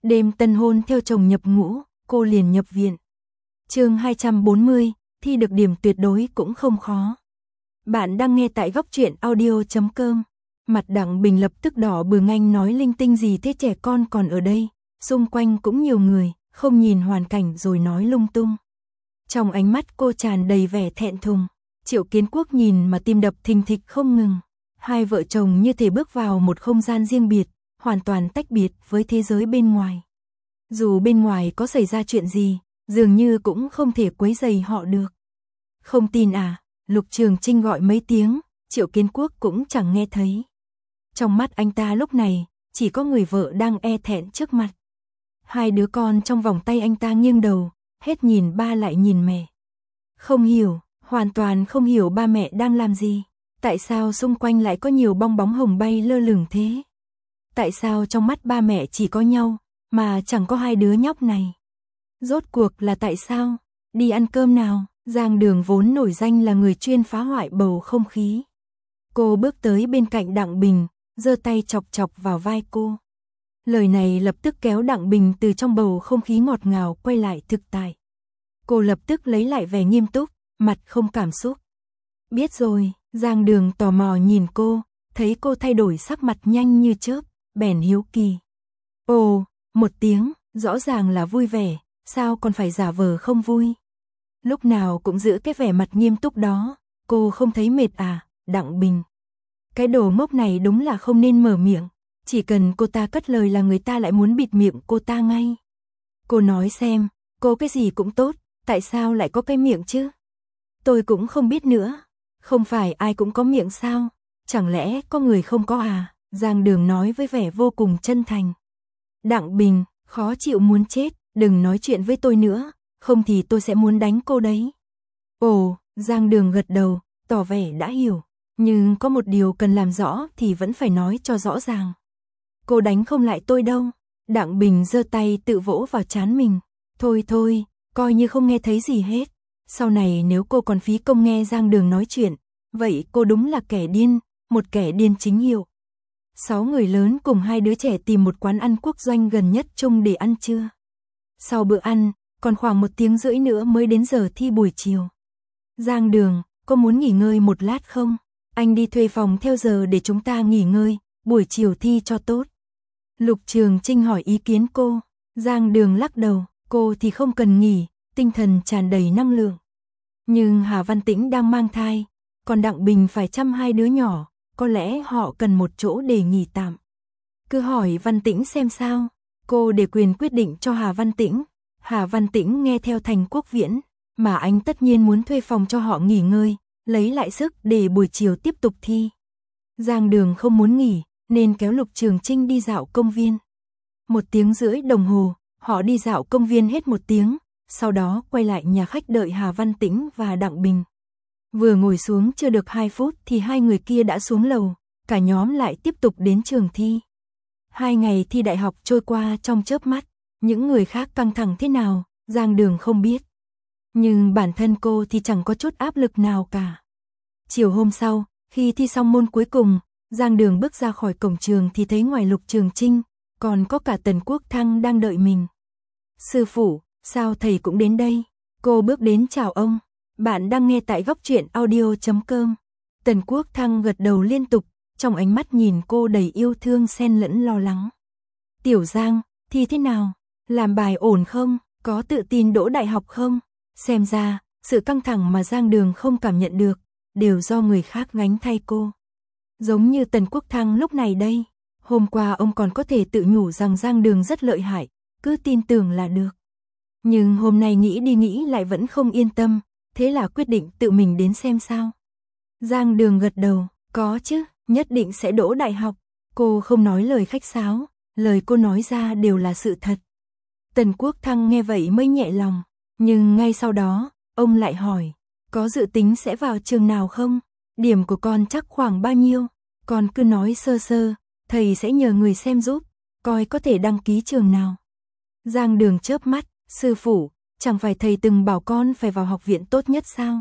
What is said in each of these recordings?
Đêm tân hôn theo chồng nhập ngũ, cô liền nhập viện. Chương 240, thi được điểm tuyệt đối cũng không khó. Bạn đang nghe tại góc truyện audio.com. Mặt Đặng Bình lập tức đỏ bừng, anh nói linh tinh gì thế, trẻ con còn ở đây, xung quanh cũng nhiều người, không nhìn hoàn cảnh rồi nói lung tung. Trong ánh mắt cô tràn đầy vẻ thẹn thùng. Triệu Kiến Quốc nhìn mà tim đập thình thịch không ngừng. Hai vợ chồng như thể bước vào một không gian riêng biệt, hoàn toàn tách biệt với thế giới bên ngoài. Dù bên ngoài có xảy ra chuyện gì, dường như cũng không thể quấy rầy họ được. Không tin à? Lục Trường Trinh gọi mấy tiếng, Triệu Kiến Quốc cũng chẳng nghe thấy. Trong mắt anh ta lúc này, chỉ có người vợ đang e thẹn trước mặt. Hai đứa con trong vòng tay anh ta nghiêng đầu, hết nhìn ba lại nhìn mẹ. Không hiểu, hoàn toàn không hiểu ba mẹ đang làm gì. Tại sao xung quanh lại có nhiều bong bóng hồng bay lơ lửng thế? Tại sao trong mắt ba mẹ chỉ có nhau, mà chẳng có hai đứa nhóc này? Rốt cuộc là tại sao? Đi ăn cơm nào? Giang Đường vốn nổi danh là người chuyên phá hoại bầu không khí. Cô bước tới bên cạnh Đặng Bình, giơ tay chọc chọc vào vai cô. Lời này lập tức kéo Đặng Bình từ trong bầu không khí ngọt ngào quay lại thực tại. Cô lập tức lấy lại vẻ nghiêm túc, mặt không cảm xúc. Biết rồi. Giang Đường tò mò nhìn cô, thấy cô thay đổi sắc mặt nhanh như chớp, bèn hiếu kỳ. Ồ, một tiếng, rõ ràng là vui vẻ, sao còn phải giả vờ không vui? Lúc nào cũng giữ cái vẻ mặt nghiêm túc đó, cô không thấy mệt à? Đặng Bình. Cái đồ ngốc này đúng là không nên mở miệng, chỉ cần cô ta cất lời là người ta lại muốn bịt miệng cô ta ngay. Cô nói xem, cô cái gì cũng tốt, tại sao lại có cái miệng chứ? Tôi cũng không biết nữa. Không phải ai cũng có miệng sao? Chẳng lẽ có người không có à? Giang Đường nói với vẻ vô cùng chân thành. Đặng Bình, khó chịu muốn chết, đừng nói chuyện với tôi nữa, không thì tôi sẽ muốn đánh cô đấy. Ồ, Giang Đường gật đầu, tỏ vẻ đã hiểu, nhưng có một điều cần làm rõ thì vẫn phải nói cho rõ ràng. Cô đánh không lại tôi đâu. Đặng Bình giơ tay tự vỗ vào trán mình. Thôi thôi, coi như không nghe thấy gì hết. Sau này nếu cô còn phí công nghe Giang Đường nói chuyện, vậy cô đúng là kẻ điên, một kẻ điên chính hiệu. 6 người lớn cùng 2 đứa trẻ tìm một quán ăn quốc doanh gần nhất chung để ăn trưa. Sau bữa ăn, còn khoảng 1 tiếng rưỡi nữa mới đến giờ thi buổi chiều. Giang Đường, có muốn nghỉ ngơi một lát không? Anh đi thuê phòng theo giờ để chúng ta nghỉ ngơi, buổi chiều thi cho tốt. Lục Trường Trinh hỏi ý kiến cô. Giang Đường lắc đầu, cô thì không cần nghỉ, tinh thần tràn đầy năng lượng. Nhưng Hà Văn Tĩnh đang mang thai, còn Đặng Bình phải chăm 2 đứa nhỏ, có lẽ họ cần một chỗ để nghỉ tạm. Cứ hỏi Văn Tĩnh xem sao, cô để quyền quyết định cho Hà Văn Tĩnh. Hà Văn Tĩnh nghe theo Thành Quốc Viễn, mà anh tất nhiên muốn thuê phòng cho họ nghỉ ngơi, lấy lại sức để buổi chiều tiếp tục thi. Giang Đường không muốn nghỉ, nên kéo Lục Trường Trinh đi dạo công viên. 1 tiếng rưỡi đồng hồ, họ đi dạo công viên hết 1 tiếng. Sau đó quay lại nhà khách đợi Hà Văn Tĩnh và Đặng Bình. Vừa ngồi xuống chưa được 2 phút thì 2 người kia đã xuống lầu, cả nhóm lại tiếp tục đến trường thi. 2 ngày thi đại học trôi qua trong chớp mắt, những người khác căng thẳng thế nào, Giang Đường không biết. Nhưng bản thân cô thì chẳng có chút áp lực nào cả. Chiều hôm sau, khi thi xong môn cuối cùng, Giang Đường bước ra khỏi cổng trường thì thấy ngoài Lục Trường Trinh, còn có cả Tần Quốc Thăng đang đợi mình. Sư phụ, sao thầy cũng đến đây? Cô bước đến chào ông. Bạn đang nghe tại góc truyện audio.com. Tần Quốc Thăng gật đầu liên tục, trong ánh mắt nhìn cô đầy yêu thương xen lẫn lo lắng. Tiểu Giang, thi thế nào? Làm bài ổn không? Có tự tin đỗ đại học không? Xem ra, sự căng thẳng mà Giang Đường không cảm nhận được, đều do người khác gánh thay cô. Giống như Tần Quốc Thăng lúc này đây. Hôm qua ông còn có thể tự nhủ rằng Giang Đường rất lợi hại, cứ tin tưởng là được. Nhưng hôm nay nghĩ đi nghĩ lại vẫn không yên tâm, thế là quyết định tự mình đến xem sao. Giang Đường gật đầu, có chứ, nhất định sẽ đỗ đại học. Cô không nói lời khách sáo, lời cô nói ra đều là sự thật. Tần Quốc Thăng nghe vậy mới nhẹ lòng, nhưng ngay sau đó, ông lại hỏi, có dự tính sẽ vào trường nào không? Điểm của con chắc khoảng bao nhiêu? Con cứ nói sơ sơ, thầy sẽ nhờ người xem giúp, coi có thể đăng ký trường nào. Giang Đường chớp mắt, sư phụ, chẳng phải thầy từng bảo con phải vào học viện tốt nhất sao?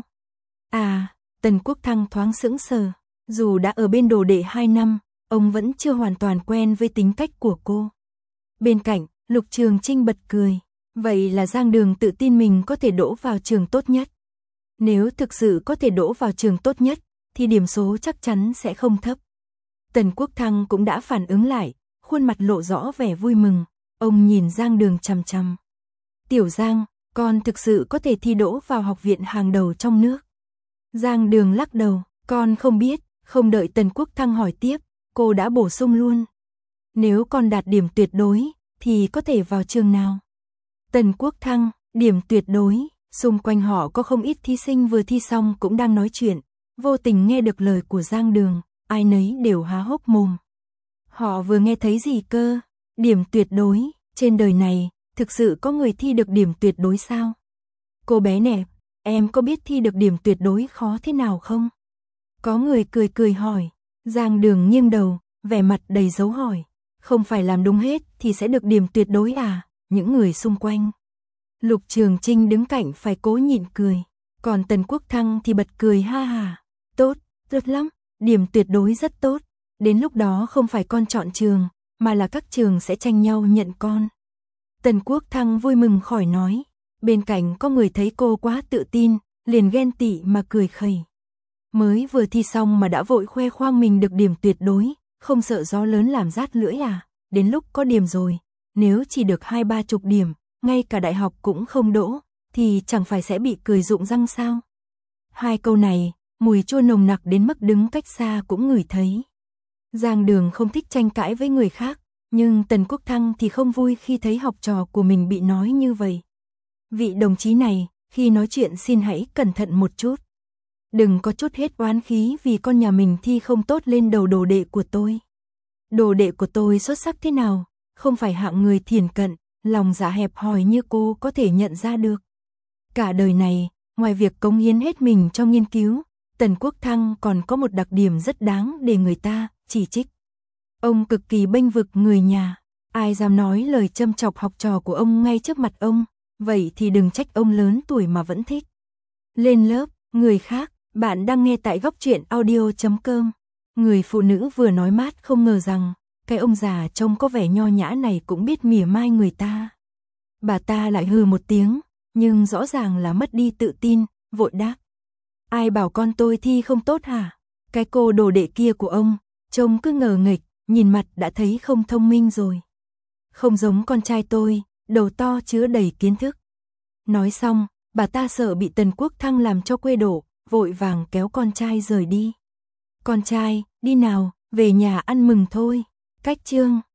À, Tần Quốc Thăng thoáng sững sờ, dù đã ở bên đồ đệ 2 năm, ông vẫn chưa hoàn toàn quen với tính cách của cô. Bên cạnh, Lục Trường Trinh bật cười. Vậy là Giang Đường tự tin mình có thể đỗ vào trường tốt nhất. Nếu thực sự có thể đỗ vào trường tốt nhất, thì điểm số chắc chắn sẽ không thấp. Tần Quốc Thăng cũng đã phản ứng lại, khuôn mặt lộ rõ vẻ vui mừng. Ông nhìn Giang Đường chằm chằm. Tiểu Giang, con thực sự có thể thi đỗ vào học viện hàng đầu trong nước. Giang Đường lắc đầu, con không biết. Không đợi Tần Quốc Thăng hỏi tiếp, cô đã bổ sung luôn. Nếu con đạt điểm tuyệt đối, thì có thể vào trường nào? Tần Quốc Thăng, điểm tuyệt đối. Xung quanh họ có không ít thí sinh vừa thi xong cũng đang nói chuyện, vô tình nghe được lời của Giang Đường, ai nấy đều há hốc mồm. Họ vừa nghe thấy gì cơ? Điểm tuyệt đối, trên đời này, thực sự có người thi được điểm tuyệt đối sao? Cô bé nè, em có biết thi được điểm tuyệt đối khó thế nào không? Có người cười cười hỏi. Giang Đường nghiêng đầu, vẻ mặt đầy dấu hỏi. Không phải làm đúng hết thì sẽ được điểm tuyệt đối à? Những người xung quanh. Lục Trường Trinh đứng cạnh phải cố nhịn cười. Còn Tần Quốc Thăng thì bật cười ha hà. Tốt, tốt lắm, điểm tuyệt đối rất tốt. Đến lúc đó không phải con chọn trường, mà là các trường sẽ tranh nhau nhận con. Tần Quốc Thăng vui mừng khỏi nói. Bên cạnh có người thấy cô quá tự tin, liền ghen tị mà cười khẩy. Mới vừa thi xong mà đã vội khoe khoang mình được điểm tuyệt đối, không sợ gió lớn làm rát lưỡi à? Đến lúc có điểm rồi, nếu chỉ được 20-30 điểm, ngay cả đại học cũng không đỗ, thì chẳng phải sẽ bị cười rụng răng sao? Hai câu này, mùi chua nồng nặc đến mức đứng cách xa cũng ngửi thấy. Giang Đường không thích tranh cãi với người khác, nhưng Tần Quốc Thăng thì không vui khi thấy học trò của mình bị nói như vậy. Vị đồng chí này, khi nói chuyện xin hãy cẩn thận một chút. Đừng có chút hết oán khí vì con nhà mình thi không tốt lên đầu đồ đệ của tôi. Đồ đệ của tôi xuất sắc thế nào, không phải hạng người thiển cận, lòng dạ hẹp hòi như cô có thể nhận ra được. Cả đời này, ngoài việc cống hiến hết mình cho nghiên cứu, Tần Quốc Thăng còn có một đặc điểm rất đáng để người ta chỉ trích. Ông cực kỳ bênh vực người nhà, ai dám nói lời châm chọc học trò của ông ngay trước mặt ông, vậy thì đừng trách ông lớn tuổi mà vẫn thích. Lên lớp, người khác, bạn đang nghe tại Góc Truyện Audio.com. Người phụ nữ vừa nói mát không ngờ rằng, cái ông già trông có vẻ nho nhã này cũng biết mỉa mai người ta. Bà ta lại hừ một tiếng, nhưng rõ ràng là mất đi tự tin, vội đáp. Ai bảo con tôi thi không tốt hả? Cái cô đồ đệ kia của ông, trông cứ ngờ nghịch, nhìn mặt đã thấy không thông minh rồi. Không giống con trai tôi, đầu to chứa đầy kiến thức. Nói xong, bà ta sợ bị Tần Quốc Thăng làm cho quê đổ, vội vàng kéo con trai rời đi. Con trai, đi nào, về nhà ăn mừng thôi. Cách chương